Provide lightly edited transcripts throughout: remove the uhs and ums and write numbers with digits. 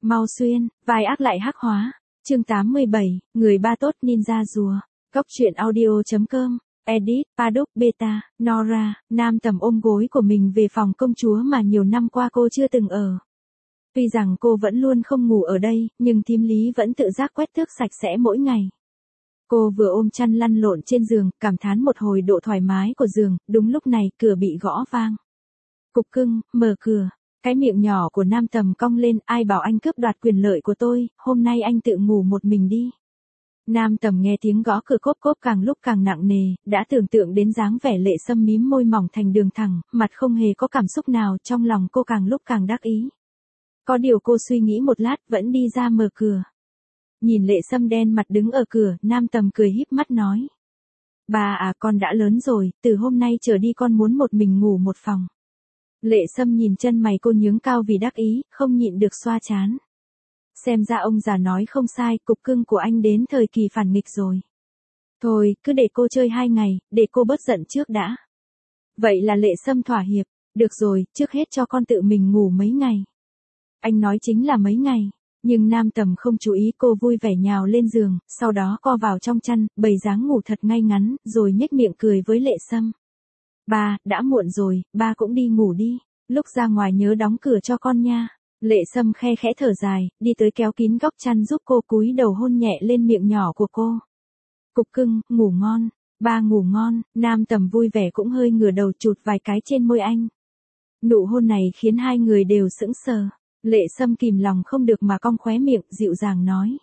Mau xuyên, vai ác lại hắc hóa. Chương 87, người ba tốt ninja rùa. Cốc truyện audio.com. Edit, Paddock Beta, Nora, Nam Tầm ôm gối của mình về phòng công chúa mà nhiều năm qua cô chưa từng ở. Tuy rằng cô vẫn luôn không ngủ ở đây, nhưng thím Lý vẫn tự giác quét tước sạch sẽ mỗi ngày. Cô vừa ôm chăn lăn lộn trên giường, cảm thán một hồi độ thoải mái của giường, đúng lúc này cửa bị gõ vang. Cục cưng, mở cửa. Cái miệng nhỏ của Nam Tầm cong lên, ai bảo anh cướp đoạt quyền lợi của tôi, hôm nay anh tự ngủ một mình đi. Nam Tầm nghe tiếng gõ cửa cốp cốp càng lúc càng nặng nề, đã tưởng tượng đến dáng vẻ Lệ Sâm mím môi mỏng thành đường thẳng, mặt không hề có cảm xúc nào, trong lòng cô càng lúc càng đắc ý. Có điều cô suy nghĩ một lát vẫn đi ra mở cửa. Nhìn Lệ Sâm đen mặt đứng ở cửa, Nam Tầm cười híp mắt nói. Bà à, con đã lớn rồi, từ hôm nay trở đi con muốn một mình ngủ một phòng. Lệ Sâm nhìn chân mày cô nhướng cao vì đắc ý, không nhịn được xoa trán. Xem ra ông già nói không sai, cục cưng của anh đến thời kỳ phản nghịch rồi. Thôi, cứ để cô chơi 2 ngày, để cô bớt giận trước đã. Vậy là Lệ Sâm thỏa hiệp, được rồi, trước hết cho con tự mình ngủ mấy ngày. Anh nói chính là mấy ngày, nhưng Nam Tầm không chú ý, cô vui vẻ nhào lên giường, sau đó co vào trong chăn, bày dáng ngủ thật ngay ngắn, rồi nhếch miệng cười với Lệ Sâm. Ba, đã muộn rồi, ba cũng đi ngủ đi, lúc ra ngoài nhớ đóng cửa cho con nha. Lệ Sâm khe khẽ thở dài, đi tới kéo kín góc chăn giúp cô, cúi đầu hôn nhẹ lên miệng nhỏ của cô. Cục cưng, ngủ ngon, ba ngủ ngon. Nam Tầm vui vẻ cũng hơi ngửa đầu chụt vài cái trên môi anh. Nụ hôn này khiến hai người đều sững sờ. Lệ Sâm kìm lòng không được mà cong khóe miệng, dịu dàng nói.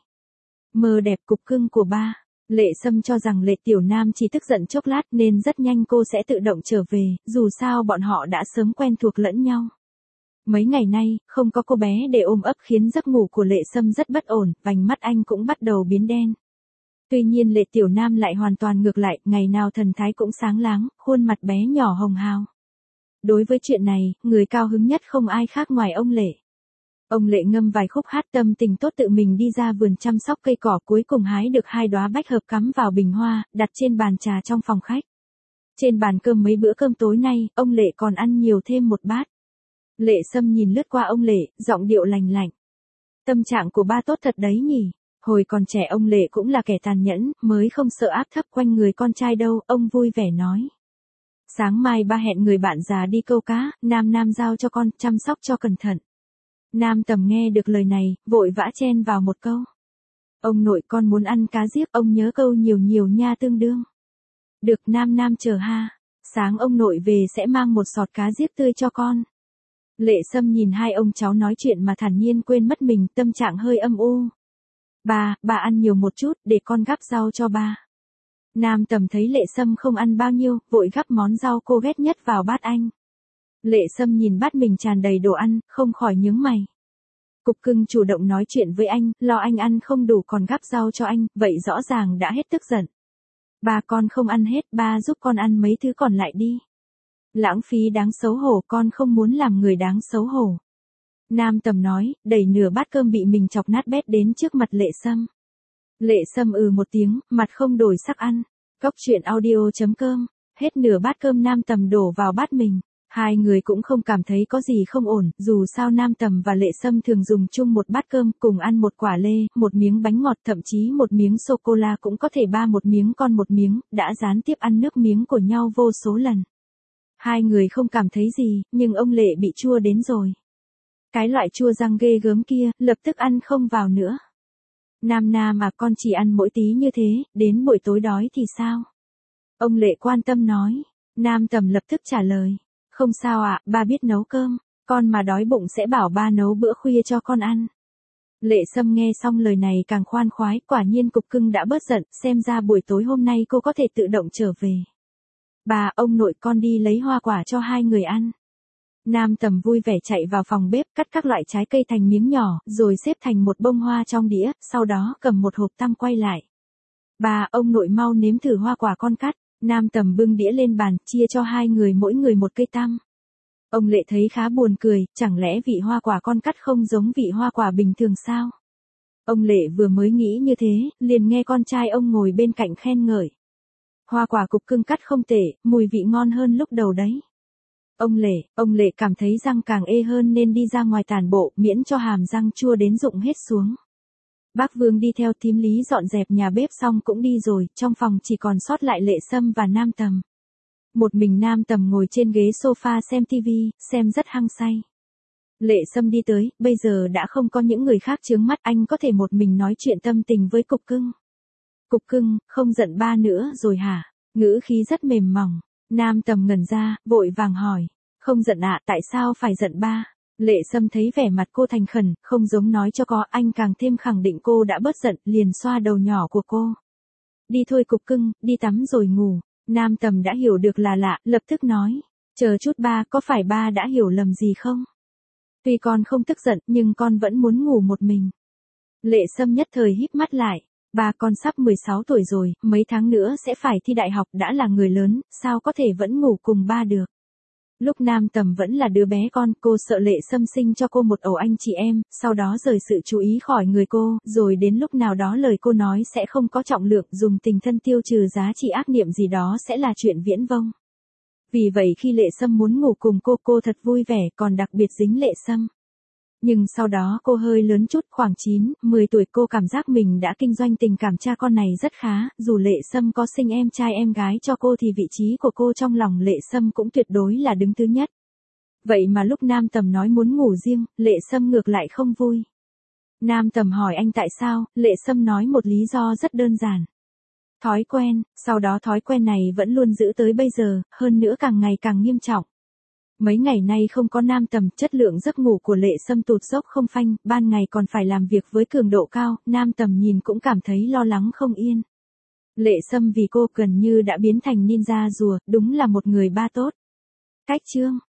Mơ đẹp cục cưng của ba. Lệ Sâm cho rằng Lệ Tiểu Nam chỉ tức giận chốc lát nên rất nhanh cô sẽ tự động trở về, dù sao bọn họ đã sớm quen thuộc lẫn nhau. Mấy ngày nay, không có cô bé để ôm ấp khiến giấc ngủ của Lệ Sâm rất bất ổn, vành mắt anh cũng bắt đầu biến đen. Tuy nhiên Lệ Tiểu Nam lại hoàn toàn ngược lại, ngày nào thần thái cũng sáng láng, khuôn mặt bé nhỏ hồng hào. Đối với chuyện này, người cao hứng nhất không ai khác ngoài ông Lệ. Ông Lệ ngâm vài khúc hát tâm tình tốt tự mình đi ra vườn chăm sóc cây cỏ, cuối cùng hái được 2 đóa bách hợp cắm vào bình hoa, đặt trên bàn trà trong phòng khách. Trên bàn cơm mấy bữa cơm tối nay, ông Lệ còn ăn nhiều thêm một bát. Lệ Sâm nhìn lướt qua ông Lệ, giọng điệu lành lạnh. Tâm trạng của ba tốt thật đấy nhỉ. Hồi còn trẻ ông Lệ cũng là kẻ tàn nhẫn, mới không sợ áp thấp quanh người con trai đâu, ông vui vẻ nói. Sáng mai ba hẹn người bạn già đi câu cá, Nam giao cho con, chăm sóc cho cẩn thận. Nam Tầm nghe được lời này, vội vã chen vào một câu. Ông nội con muốn ăn cá giếc, ông nhớ câu nhiều nhiều nha tương đương. Được Nam chờ ha, sáng ông nội về sẽ mang một sọt cá giếc tươi cho con. Lệ Sâm nhìn hai ông cháu nói chuyện mà thản nhiên quên mất mình, tâm trạng hơi âm u. Ba ăn nhiều một chút, để con gắp rau cho ba. Nam Tầm thấy Lệ Sâm không ăn bao nhiêu, vội gắp món rau cô ghét nhất vào bát anh. Lệ Sâm nhìn bát mình tràn đầy đồ ăn, không khỏi nhướng mày. Cục cưng chủ động nói chuyện với anh, lo anh ăn không đủ còn gắp rau cho anh, vậy rõ ràng đã hết tức giận. Ba con không ăn hết, ba giúp con ăn mấy thứ còn lại đi. Lãng phí đáng xấu hổ, con không muốn làm người đáng xấu hổ. Nam Tầm nói, đẩy nửa bát cơm bị mình chọc nát bét đến trước mặt Lệ Sâm. Lệ Sâm một tiếng, mặt không đổi sắc ăn. Cốc truyện audio.com. Hết nửa bát cơm Nam Tầm đổ vào bát mình. Hai người cũng không cảm thấy có gì không ổn, dù sao Nam Tầm và Lệ Sâm thường dùng chung một bát cơm, cùng ăn một quả lê, một miếng bánh ngọt, thậm chí một miếng sô-cô-la cũng có thể ba một miếng con một miếng, đã gián tiếp ăn nước miếng của nhau vô số lần. Hai người không cảm thấy gì, nhưng ông Lệ bị chua đến rồi. Cái loại chua răng ghê gớm kia, lập tức ăn không vào nữa. Nam à, con chỉ ăn mỗi tí như thế, đến buổi tối đói thì sao? Ông Lệ quan tâm nói. Nam Tầm lập tức trả lời. Không sao ạ, ba biết nấu cơm, con mà đói bụng sẽ bảo ba nấu bữa khuya cho con ăn. Lệ Sâm nghe xong lời này càng khoan khoái, quả nhiên cục cưng đã bớt giận, xem ra buổi tối hôm nay cô có thể tự động trở về. Bà, ông nội con đi lấy hoa quả cho hai người ăn. Nam Tầm vui vẻ chạy vào phòng bếp, cắt các loại trái cây thành miếng nhỏ, rồi xếp thành một bông hoa trong đĩa, sau đó cầm một hộp tăm quay lại. Bà, ông nội mau nếm thử hoa quả con cắt. Nam Tầm bưng đĩa lên bàn, chia cho hai người mỗi người một cây tăm. Ông Lệ thấy khá buồn cười, chẳng lẽ vị hoa quả con cắt không giống vị hoa quả bình thường sao? Ông Lệ vừa mới nghĩ như thế, liền nghe con trai ông ngồi bên cạnh khen ngợi. Hoa quả cục cưng cắt không tệ, mùi vị ngon hơn lúc đầu đấy. Ông Lệ cảm thấy răng càng ê hơn nên đi ra ngoài tản bộ, miễn cho hàm răng chua đến rụng hết xuống. Bác Vương đi theo thím Lý dọn dẹp nhà bếp xong cũng đi rồi, trong phòng chỉ còn sót lại Lệ Sâm và Nam Tầm. Một mình Nam Tầm ngồi trên ghế sofa xem tivi, xem rất hăng say. Lệ Sâm đi tới, bây giờ đã không có những người khác chướng mắt, anh có thể một mình nói chuyện tâm tình với Cục Cưng. Cục Cưng, không giận ba nữa rồi hả? Ngữ khí rất mềm mỏng. Nam Tầm ngẩn ra, vội vàng hỏi. Không giận ạ, tại sao phải giận ba? Lệ Sâm thấy vẻ mặt cô thành khẩn, không giống nói cho có, anh càng thêm khẳng định cô đã bớt giận, liền xoa đầu nhỏ của cô. Đi thôi Cục Cưng, đi tắm rồi ngủ. Nam Tầm đã hiểu được là lạ, lập tức nói. Chờ chút ba, có phải ba đã hiểu lầm gì không? Tuy con không tức giận, nhưng con vẫn muốn ngủ một mình. Lệ Sâm nhất thời híp mắt lại. Ba con sắp 16 tuổi rồi, mấy tháng nữa sẽ phải thi đại học, đã là người lớn, sao có thể vẫn ngủ cùng ba được. Lúc Nam Tầm vẫn là đứa bé con, cô sợ Lệ Sâm sinh cho cô một ổ anh chị em, sau đó rời sự chú ý khỏi người cô, rồi đến lúc nào đó lời cô nói sẽ không có trọng lượng, dùng tình thân tiêu trừ giá trị ác niệm gì đó sẽ là chuyện viễn vông. Vì vậy khi Lệ Sâm muốn ngủ cùng cô thật vui vẻ, còn đặc biệt dính Lệ Sâm. Nhưng sau đó cô hơi lớn chút, khoảng 9, 10 tuổi, cô cảm giác mình đã kinh doanh tình cảm cha con này rất khá, dù Lệ Sâm có sinh em trai em gái cho cô thì vị trí của cô trong lòng Lệ Sâm cũng tuyệt đối là đứng thứ nhất. Vậy mà lúc Nam Tầm nói muốn ngủ riêng, Lệ Sâm ngược lại không vui. Nam Tầm hỏi anh tại sao, Lệ Sâm nói một lý do rất đơn giản. Thói quen, sau đó thói quen này vẫn luôn giữ tới bây giờ, hơn nữa càng ngày càng nghiêm trọng. Mấy ngày nay không có Nam Tầm, chất lượng giấc ngủ của Lệ Sâm tụt dốc không phanh, ban ngày còn phải làm việc với cường độ cao, Nam Tầm nhìn cũng cảm thấy lo lắng không yên. Lệ Sâm vì cô gần như đã biến thành ninja rùa, đúng là một người ba tốt. Cách chương